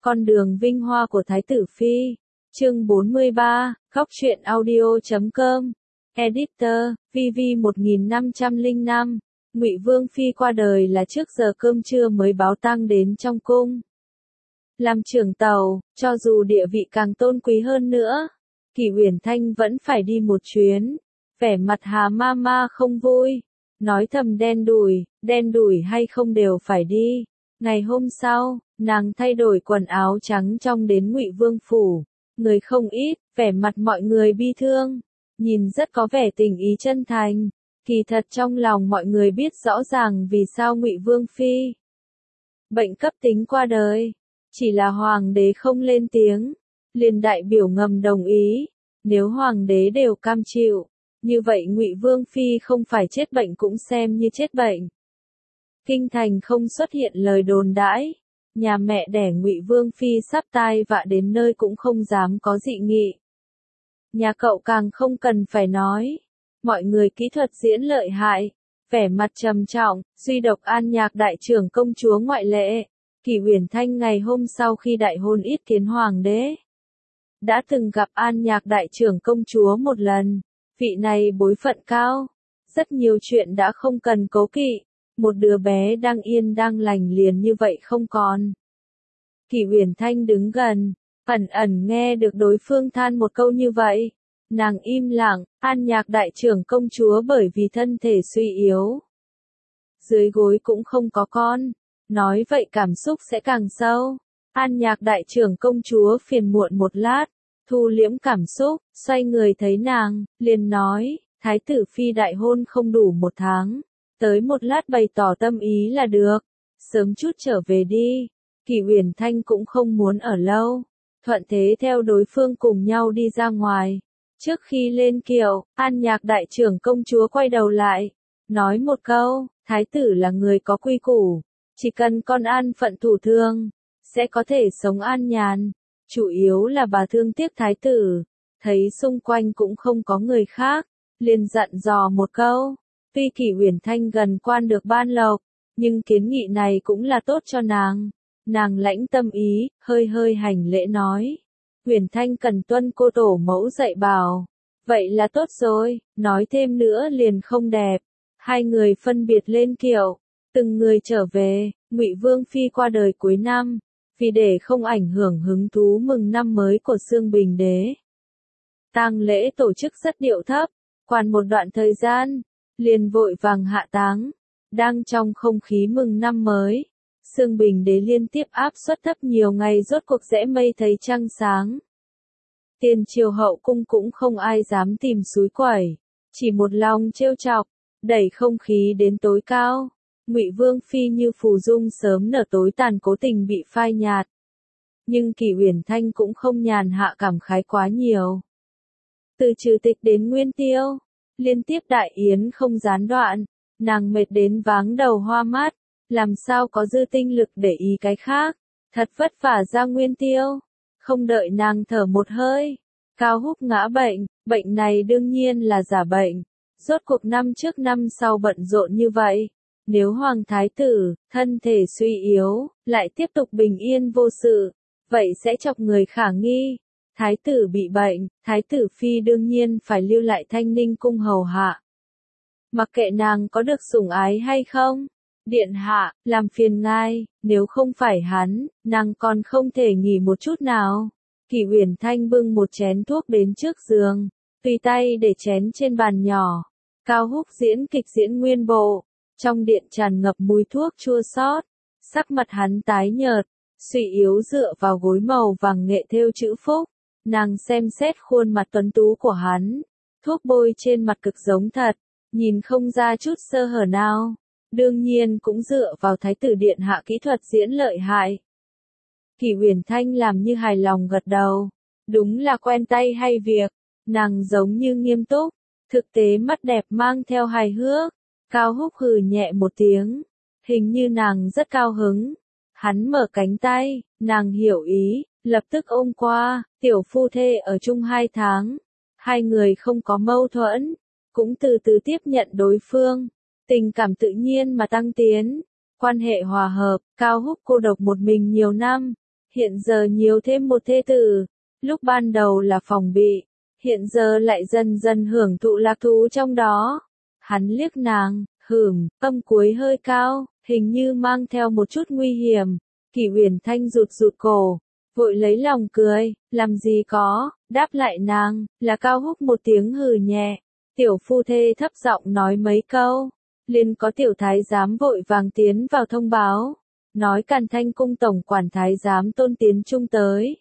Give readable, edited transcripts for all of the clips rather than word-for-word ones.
Con đường vinh hoa của Thái tử Phi. Chương 43, Góc truyện audio.com. Editor, VV1505. Ngụy Vương Phi qua đời là trước giờ cơm trưa mới báo tang đến trong cung. Làm trưởng tàu, cho dù địa vị càng tôn quý hơn nữa, Kỷ Uyển Thanh vẫn phải đi một chuyến. Vẻ mặt Hà Mama không vui, nói thầm đen đủi hay không đều phải đi. Ngày hôm sau, nàng thay đổi quần áo trắng trong đến Ngụy Vương phủ. Người không ít, vẻ mặt mọi người bi thương, nhìn rất có vẻ tình ý chân thành. Kỳ thật trong lòng mọi người biết rõ ràng vì sao Ngụy Vương Phi bệnh cấp tính qua đời. Chỉ là hoàng đế không lên tiếng, liền đại biểu ngầm đồng ý. Nếu hoàng đế đều cam chịu, như vậy Ngụy Vương Phi không phải chết bệnh cũng xem như chết bệnh. Kinh thành không xuất hiện lời đồn đãi, nhà mẹ đẻ Ngụy Vương Phi sắp tai vạ đến nơi cũng không dám có dị nghị. Nhà cậu càng không cần phải nói, mọi người kỹ thuật diễn lợi hại, vẻ mặt trầm trọng, duy độc An Nhạc đại trưởng công chúa ngoại lệ. Kỷ Uyển Thanh ngày hôm sau khi đại hôn yết kiến hoàng đế, đã từng gặp An Nhạc đại trưởng công chúa một lần. Vị này bối phận cao, rất nhiều chuyện đã không cần cố kỵ, một đứa bé đang yên đang lành liền như vậy không còn. Kỷ Uyển Thanh đứng gần, ẩn ẩn nghe được đối phương than một câu như vậy. Nàng im lặng. An Nhạc đại trưởng công chúa bởi vì thân thể suy yếu, dưới gối cũng không có con, nói vậy cảm xúc sẽ càng sâu. An Nhạc đại trưởng công chúa phiền muộn một lát, thu liễm cảm xúc, xoay người thấy nàng, liền nói, Thái tử Phi đại hôn không đủ một tháng, tới một lát bày tỏ tâm ý là được, sớm chút trở về đi. Kỷ Uyển Thanh cũng không muốn ở lâu, thuận thế theo đối phương cùng nhau đi ra ngoài. Trước khi lên kiệu, An Nhạc đại trưởng công chúa quay đầu lại, nói một câu, Thái tử là người có quy củ, chỉ cần con an phận thủ thường, sẽ có thể sống an nhàn. Chủ yếu là bà thương tiếc Thái tử, thấy xung quanh cũng không có người khác, liền dặn dò một câu. Tuy Kỷ Uyển Thanh gần quan được ban lộc, nhưng kiến nghị này cũng là tốt cho nàng. Nàng lãnh tâm ý, hơi hành lễ nói. Uyển Thanh cần tuân cô tổ mẫu dạy bảo. Vậy là tốt rồi, nói thêm nữa liền không đẹp. Hai người phân biệt lên kiệu, từng người trở về. Ngụy Vương Phi qua đời cuối năm, vì để không ảnh hưởng hứng thú mừng năm mới của Xương Bình Đế, tang lễ tổ chức rất điệu thấp, quan một đoạn thời gian, liền vội vàng hạ táng. Đang trong không khí mừng năm mới, Xương Bình Đế liên tiếp áp suất thấp nhiều ngày rốt cuộc rẽ mây thấy trăng sáng. Tiền triều hậu cung cũng không ai dám tìm xúi quẩy, chỉ một lòng trêu chọc, đẩy không khí đến tối cao. Ngụy Vương Phi như phù dung sớm nở tối tàn cố tình bị phai nhạt. Nhưng Kỷ Uyển Thanh cũng không nhàn hạ cảm khái quá nhiều. Từ trừ tịch đến nguyên tiêu, liên tiếp đại yến không gián đoạn, nàng mệt đến váng đầu hoa mắt, làm sao có dư tinh lực để ý cái khác, thật vất vả ra nguyên tiêu. Không đợi nàng thở một hơi, Cao Húc ngã bệnh, bệnh này đương nhiên là giả bệnh. Rốt cuộc năm trước năm sau bận rộn như vậy. Nếu Hoàng Thái tử, thân thể suy yếu, lại tiếp tục bình yên vô sự, vậy sẽ chọc người khả nghi. Thái tử bị bệnh, Thái tử Phi đương nhiên phải lưu lại Thanh Ninh cung hầu hạ. Mặc kệ nàng có được sủng ái hay không, điện hạ, làm phiền ngài, nếu không phải hắn, nàng còn không thể nghỉ một chút nào. Kỷ Uyển Thanh bưng một chén thuốc đến trước giường, tùy tay để chén trên bàn nhỏ. Cao Húc diễn kịch diễn nguyên bộ, trong điện tràn ngập mùi thuốc chua xót, sắc mặt hắn tái nhợt, suy yếu dựa vào gối màu vàng nghệ thêu chữ phúc. Nàng xem xét khuôn mặt tuấn tú của hắn, thuốc bôi trên mặt cực giống thật, nhìn không ra chút sơ hở nào. Đương nhiên cũng dựa vào Thái tử điện hạ kỹ thuật diễn lợi hại. Kỷ Uyển Thanh làm như hài lòng gật đầu, đúng là quen tay hay việc. Nàng giống như nghiêm túc, thực tế mắt đẹp mang theo hài hước. Cao Húc hừ nhẹ một tiếng, hình như nàng rất cao hứng. Hắn mở cánh tay, nàng hiểu ý, lập tức ôm qua. Tiểu phu thê ở chung 2 tháng, hai người không có mâu thuẫn, cũng từ từ tiếp nhận đối phương, tình cảm tự nhiên mà tăng tiến, quan hệ hòa hợp. Cao Húc cô độc một mình nhiều năm, hiện giờ nhiều thêm một thê tử, lúc ban đầu là phòng bị, hiện giờ lại dần dần hưởng thụ lạc thú trong đó. Hắn liếc nàng, âm cuối hơi cao, hình như mang theo một chút nguy hiểm. Kỷ Uyển Thanh rụt rụt cổ, vội lấy lòng cười, làm gì có, đáp lại nàng, là Cao Húc một tiếng hừ nhẹ. Tiểu phu thê thấp giọng nói mấy câu, liền có tiểu thái giám vội vàng tiến vào thông báo, nói Càn Thanh cung tổng quản thái giám Tôn Tiến Trung tới.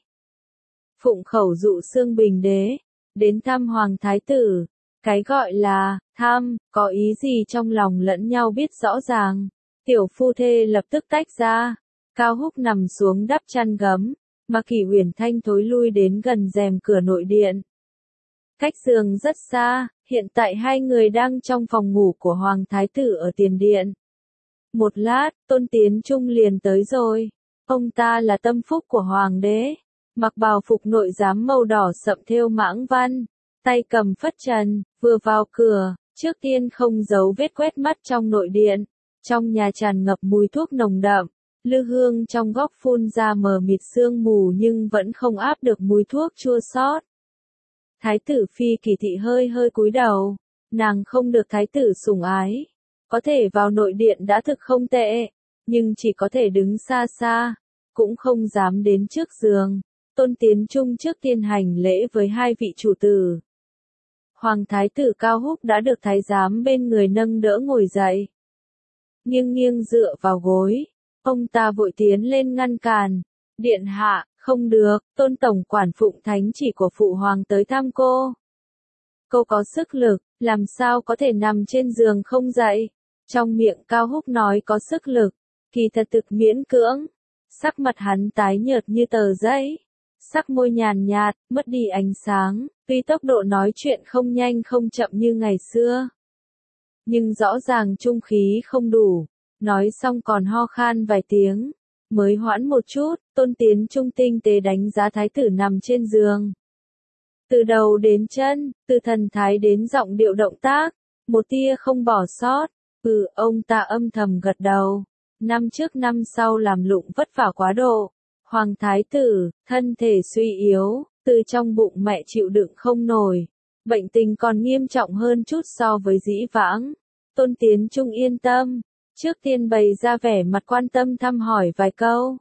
Phụng khẩu dụ Xương Bình đế, đến thăm hoàng thái tử, cái gọi là thăm, có ý gì trong lòng lẫn nhau biết rõ ràng. Tiểu phu thê lập tức tách ra, Cao Húc nằm xuống đắp chăn gấm, mà Kỷ Uyển Thanh thối lui đến gần rèm cửa nội điện. Cách giường rất xa, hiện tại hai người đang trong phòng ngủ của Hoàng Thái tử ở tiền điện. Một lát, Tôn Tiến Trung liền tới rồi. Ông ta là tâm phúc của Hoàng đế, mặc bào phục nội giám màu đỏ sậm thêu mãng văn, tay cầm phất trần, vừa vào cửa, trước tiên không giấu vết quét mắt trong nội điện. Trong nhà tràn ngập mùi thuốc nồng đậm, lư hương trong góc phun ra mờ mịt sương mù nhưng vẫn không áp được mùi thuốc chua xót. Thái tử Phi Kỳ Thị hơi hơi cúi đầu, nàng không được thái tử sủng ái, có thể vào nội điện đã thực không tệ, nhưng chỉ có thể đứng xa xa, cũng không dám đến trước giường. Tôn Tiến Trung trước tiên hành lễ với hai vị chủ tử. Hoàng thái tử Cao Húc đã được thái giám bên người nâng đỡ ngồi dậy. Nghiêng nghiêng dựa vào gối, ông ta vội tiến lên ngăn cản. Điện hạ, không được, Tôn tổng quản phụng thánh chỉ của phụ hoàng tới thăm cô. Cô có sức lực, làm sao có thể nằm trên giường không dậy? Trong miệng Cao Húc nói có sức lực, kỳ thật thực miễn cưỡng. Sắc mặt hắn tái nhợt như tờ giấy, sắc môi nhàn nhạt, mất đi ánh sáng, tuy tốc độ nói chuyện không nhanh không chậm như ngày xưa. Nhưng rõ ràng trung khí không đủ, nói xong còn ho khan vài tiếng, mới hoãn một chút. Tôn Tiến Trung tinh tế đánh giá thái tử nằm trên giường. Từ đầu đến chân, từ thần thái đến giọng điệu động tác, một tia không bỏ sót. Ông ta âm thầm gật đầu. Năm trước năm sau làm lụng vất vả quá độ. Hoàng thái tử, thân thể suy yếu, từ trong bụng mẹ chịu đựng không nổi. Bệnh tình còn nghiêm trọng hơn chút so với dĩ vãng. Tôn Tiến Trung yên tâm, trước tiên bày ra vẻ mặt quan tâm thăm hỏi vài câu.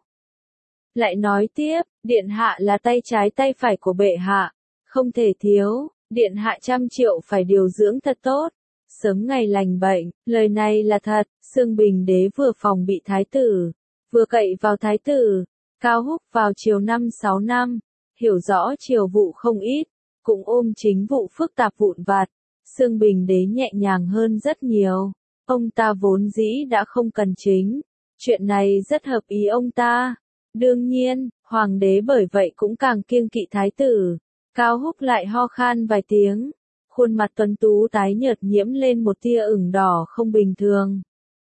Lại nói tiếp, điện hạ là tay trái tay phải của bệ hạ, không thể thiếu, điện hạ 100 triệu phải điều dưỡng thật tốt, sớm ngày lành bệnh. Lời này là thật. Xương Bình đế vừa phòng bị thái tử, vừa cậy vào thái tử. Cao Húc vào triều 5-6 năm, hiểu rõ triều vụ không ít, cũng ôm chính vụ phức tạp vụn vặt. Xương Bình đế nhẹ nhàng hơn rất nhiều, ông ta vốn dĩ đã không cần chính, chuyện này rất hợp ý ông ta. Đương nhiên, hoàng đế bởi vậy cũng càng kiêng kỵ thái tử. Cao Húc lại ho khan vài tiếng, khuôn mặt tuấn tú tái nhợt nhiễm lên một tia ửng đỏ không bình thường.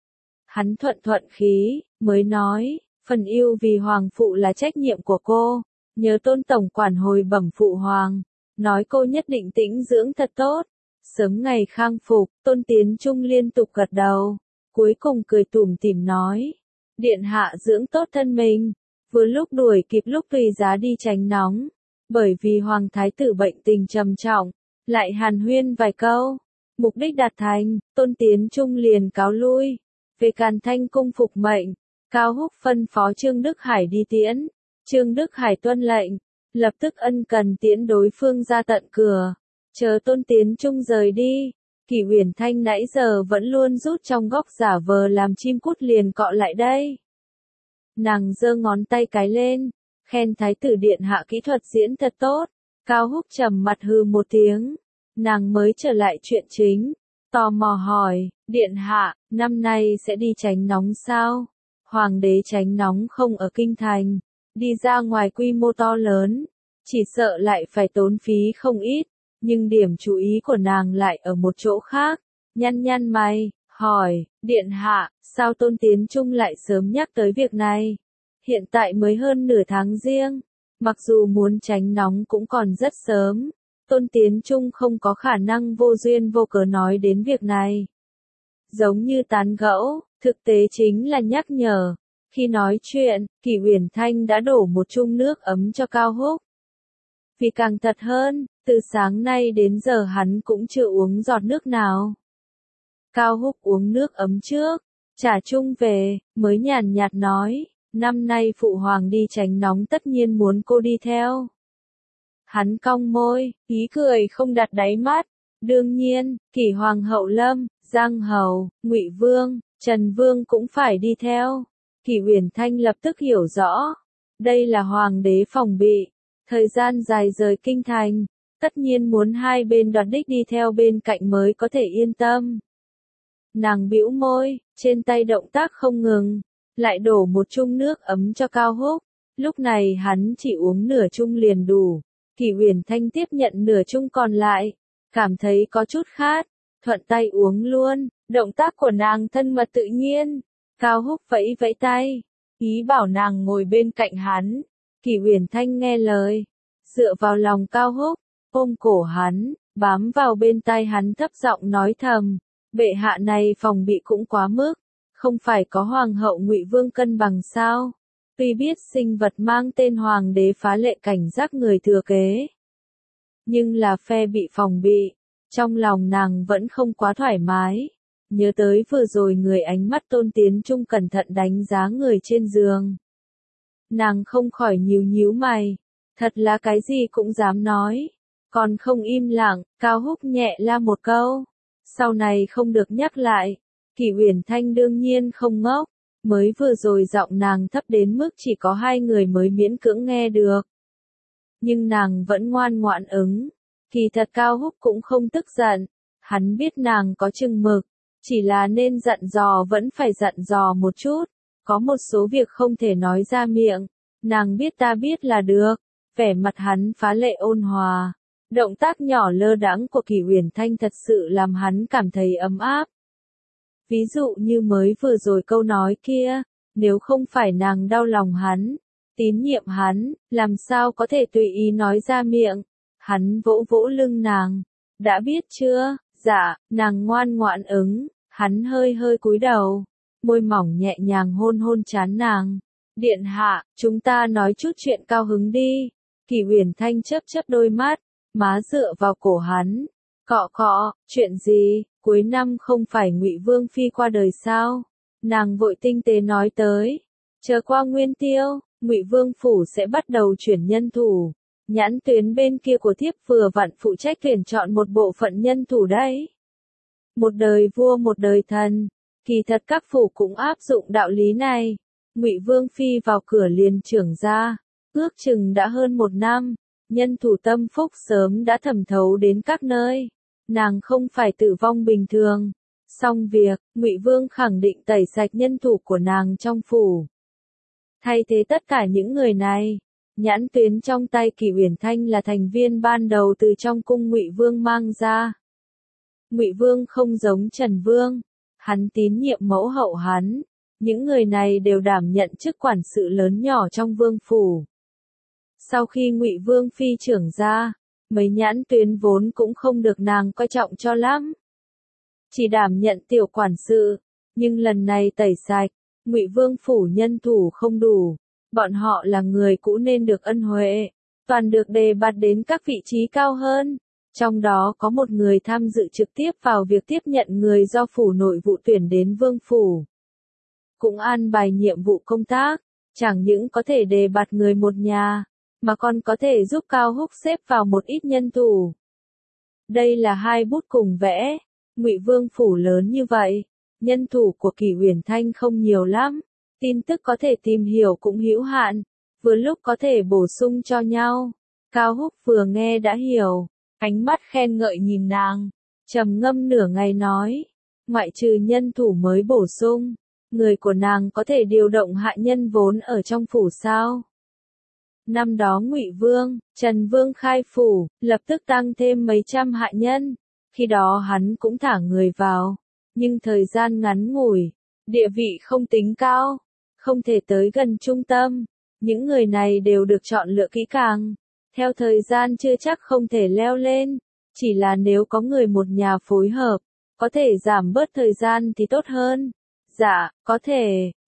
Hắn thuận khí, mới nói, phần yêu vì hoàng phụ là trách nhiệm của cô, nhớ Tôn tổng quản hồi bẩm phụ hoàng, nói cô nhất định tĩnh dưỡng thật tốt, sớm ngày khang phục. Tôn Tiến Trung liên tục gật đầu, cuối cùng cười tủm tỉm nói, điện hạ dưỡng tốt thân mình, vừa lúc đuổi kịp lúc tùy giá đi tránh nóng, bởi vì hoàng thái tử bệnh tình trầm trọng, lại hàn huyên vài câu, mục đích đạt thành. Tôn Tiến Trung liền cáo lui, về Càn Thanh cung phục mệnh. Cao Húc phân phó Trương Đức Hải đi tiễn, Trương Đức Hải tuân lệnh, lập tức ân cần tiễn đối phương ra tận cửa, chờ Tôn Tiến Trung rời đi. Kỷ Uyển Thanh nãy giờ vẫn luôn rút trong góc giả vờ làm chim cút liền cọ lại đây. Nàng giơ ngón tay cái lên, khen thái tử điện hạ kỹ thuật diễn thật tốt. Cao Húc trầm mặt hừ một tiếng, nàng mới trở lại chuyện chính, tò mò hỏi, điện hạ, năm nay sẽ đi tránh nóng sao? Hoàng đế tránh nóng không ở kinh thành, đi ra ngoài quy mô to lớn, chỉ sợ lại phải tốn phí không ít, nhưng điểm chú ý của nàng lại ở một chỗ khác. Nhăn mày, hỏi, điện hạ, sao Tôn Tiến Trung lại sớm nhắc tới việc này? Hiện tại mới hơn nửa tháng riêng, mặc dù muốn tránh nóng cũng còn rất sớm, Tôn Tiến Trung không có khả năng vô duyên vô cớ nói đến việc này. Giống như tán gẫu, thực tế chính là nhắc nhở. Khi nói chuyện, Kỷ Uyển Thanh đã đổ một chung nước ấm cho Cao Húc. Vì càng thật hơn, từ sáng nay đến giờ hắn cũng chưa uống giọt nước nào. Cao Húc uống nước ấm trước, trả chung về, mới nhàn nhạt nói, năm nay phụ hoàng đi tránh nóng tất nhiên muốn cô đi theo. Hắn cong môi, ý cười không đặt đáy mắt. Đương nhiên, Kỷ Hoàng hậu Lâm, Giang Hầu, Ngụy Vương, Trần Vương cũng phải đi theo. Kỷ Uyển Thanh lập tức hiểu rõ. Đây là hoàng đế phòng bị. Thời gian dài rời kinh thành, tất nhiên muốn hai bên đoạt đích đi theo bên cạnh mới có thể yên tâm. Nàng bĩu môi, trên tay động tác không ngừng, lại đổ một chung nước ấm cho Cao Húc. Lúc này hắn chỉ uống nửa chung liền đủ. Kỷ Uyển Thanh tiếp nhận nửa chung còn lại, cảm thấy có chút khát, thuận tay uống luôn. Động tác của nàng thân mật tự nhiên. Cao Húc vẫy vẫy tay, ý bảo nàng ngồi bên cạnh hắn. Kỷ Uyển Thanh nghe lời, dựa vào lòng Cao Húc, ôm cổ hắn, bám vào bên tai hắn thấp giọng nói thầm, bệ hạ này phòng bị cũng quá mức, không phải có hoàng hậu Ngụy Vương cân bằng sao? Tuy biết sinh vật mang tên hoàng đế phá lệ cảnh giác người thừa kế, nhưng là phe bị phòng bị, trong lòng nàng vẫn không quá thoải mái. Nhớ tới vừa rồi người ánh mắt Tôn Tiến Trung cẩn thận đánh giá người trên giường. Nàng không khỏi nhíu nhíu mày, thật là cái gì cũng dám nói, còn không im lặng. Cao Húc nhẹ la một câu, sau này không được nhắc lại. Kỷ Uyển Thanh đương nhiên không ngốc, mới vừa rồi giọng nàng thấp đến mức chỉ có hai người mới miễn cưỡng nghe được. Nhưng nàng vẫn ngoan ngoãn ứng, kỳ thật Cao Húc cũng không tức giận, hắn biết nàng có chừng mực. Chỉ là nên dặn dò vẫn phải dặn dò một chút, có một số việc không thể nói ra miệng, nàng biết ta biết là được. Vẻ mặt hắn phá lệ ôn hòa, động tác nhỏ lơ đãng của Kỷ Uyển Thanh thật sự làm hắn cảm thấy ấm áp. Ví dụ như mới vừa rồi câu nói kia, nếu không phải nàng đau lòng hắn, tín nhiệm hắn, làm sao có thể tùy ý nói ra miệng. Hắn vỗ vỗ lưng nàng, đã biết chưa? Dạ, nàng ngoan ngoãn ứng, hắn hơi hơi cúi đầu, môi mỏng nhẹ nhàng hôn hôn trán nàng. Điện hạ, chúng ta nói chút chuyện cao hứng đi. Kỷ Uyển Thanh chớp chớp đôi mắt, má dựa vào cổ hắn, cọ cọ, chuyện gì? Cuối năm không phải Ngụy Vương phi qua đời sao? Nàng vội tinh tế nói tới, chờ qua Nguyên Tiêu, Ngụy Vương phủ sẽ bắt đầu chuyển nhân thủ. Nhãn tuyến bên kia của thiếp vừa vặn phụ trách tuyển chọn một bộ phận nhân thủ đấy. Một đời vua một đời thần, kỳ thật các phủ cũng áp dụng đạo lý này. Ngụy Vương phi vào cửa liền trưởng ra, ước chừng đã hơn một năm, nhân thủ tâm phúc sớm đã thẩm thấu đến các nơi. Nàng không phải tử vong bình thường. Xong việc, Ngụy Vương khẳng định tẩy sạch nhân thủ của nàng trong phủ. Thay thế tất cả những người này, nhãn tuyến trong tay Kỷ Uyển Thanh là thành viên ban đầu từ trong cung Ngụy Vương mang ra. Ngụy Vương không giống Trần Vương, hắn tín nhiệm mẫu hậu hắn, những người này đều đảm nhận chức quản sự lớn nhỏ trong vương phủ. Sau khi Ngụy Vương phi trưởng ra, mấy nhãn tuyến vốn cũng không được nàng coi trọng cho lắm, chỉ đảm nhận tiểu quản sự, nhưng lần này tẩy sạch, Ngụy Vương phủ nhân thủ không đủ, bọn họ là người cũ nên được ân huệ, toàn được đề bạt đến các vị trí cao hơn. Trong đó có một người tham dự trực tiếp vào việc tiếp nhận người do phủ nội vụ tuyển đến vương phủ. Cũng an bài nhiệm vụ công tác, chẳng những có thể đề bạt người một nhà, mà còn có thể giúp Cao Húc xếp vào một ít nhân thủ. Đây là hai bút cùng vẽ, Ngụy Vương phủ lớn như vậy, nhân thủ của Kỷ Uyển Thanh không nhiều lắm, tin tức có thể tìm hiểu cũng hữu hạn, vừa lúc có thể bổ sung cho nhau. Cao Húc vừa nghe đã hiểu, ánh mắt khen ngợi nhìn nàng, trầm ngâm nửa ngày nói, ngoại trừ nhân thủ mới bổ sung, người của nàng có thể điều động hạ nhân vốn ở trong phủ sao? Năm đó Ngụy Vương, Trần Vương khai phủ, lập tức tăng thêm mấy trăm hạ nhân, khi đó hắn cũng thả người vào, nhưng thời gian ngắn ngủi, địa vị không tính cao, không thể tới gần trung tâm, những người này đều được chọn lựa kỹ càng. Theo thời gian chưa chắc không thể leo lên, chỉ là nếu có người một nhà phối hợp, có thể giảm bớt thời gian thì tốt hơn. Dạ, có thể,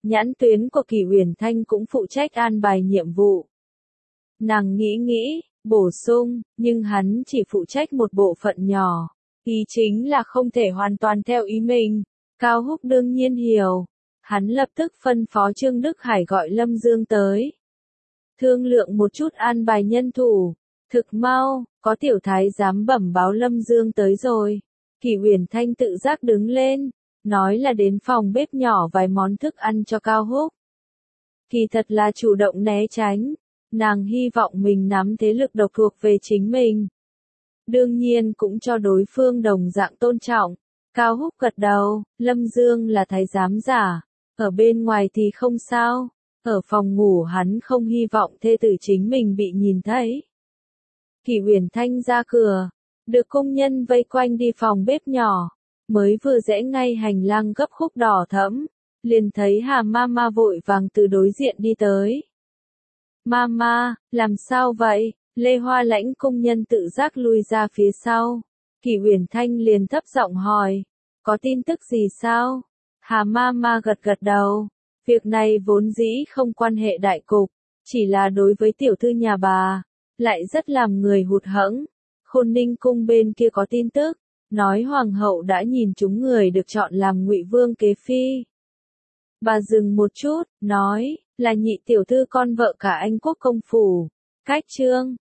Nhãn tuyến của Kỷ Uyển Thanh cũng phụ trách an bài nhiệm vụ. Nàng nghĩ, bổ sung, nhưng hắn chỉ phụ trách một bộ phận nhỏ. Ý chính là không thể hoàn toàn theo ý mình. Cao Húc đương nhiên hiểu. Hắn lập tức phân phó Trương Đức Hải gọi Lâm Dương tới. Thương lượng một chút an bài nhân thủ. Thực mau, có tiểu thái giám bẩm báo Lâm Dương tới rồi. Kỷ Uyển Thanh tự giác đứng lên, nói là đến phòng bếp nhỏ vài món thức ăn cho Cao Húc. Kỳ thật là chủ động né tránh, nàng hy vọng mình nắm thế lực độc thuộc về chính mình. Đương nhiên cũng cho đối phương đồng dạng tôn trọng. Cao Húc gật đầu, Lâm Dương là thái giám giả, ở bên ngoài thì không sao, ở phòng ngủ hắn không hy vọng thê tử chính mình bị nhìn thấy. Kỷ Uyển Thanh ra cửa, được công nhân vây quanh đi phòng bếp nhỏ, mới vừa rẽ ngay hành lang gấp khúc đỏ thẫm, liền thấy Hà Mama vội vàng từ đối diện đi tới. Mama, làm sao vậy? Lê Hoa Lãnh công nhân tự giác lui ra phía sau. Kỷ Uyển Thanh liền thấp giọng hỏi, có tin tức gì sao? Hà Mama gật gật đầu, việc này vốn dĩ không quan hệ đại cục, chỉ là đối với tiểu thư nhà bà, lại rất làm người hụt hẫng. Khôn Ninh cung bên kia có tin tức, nói hoàng hậu đã nhìn chúng người được chọn làm Ngụy Vương kế phi. Bà dừng một chút, nói, là nhị tiểu thư con vợ cả Anh quốc công phủ, Cách Trương.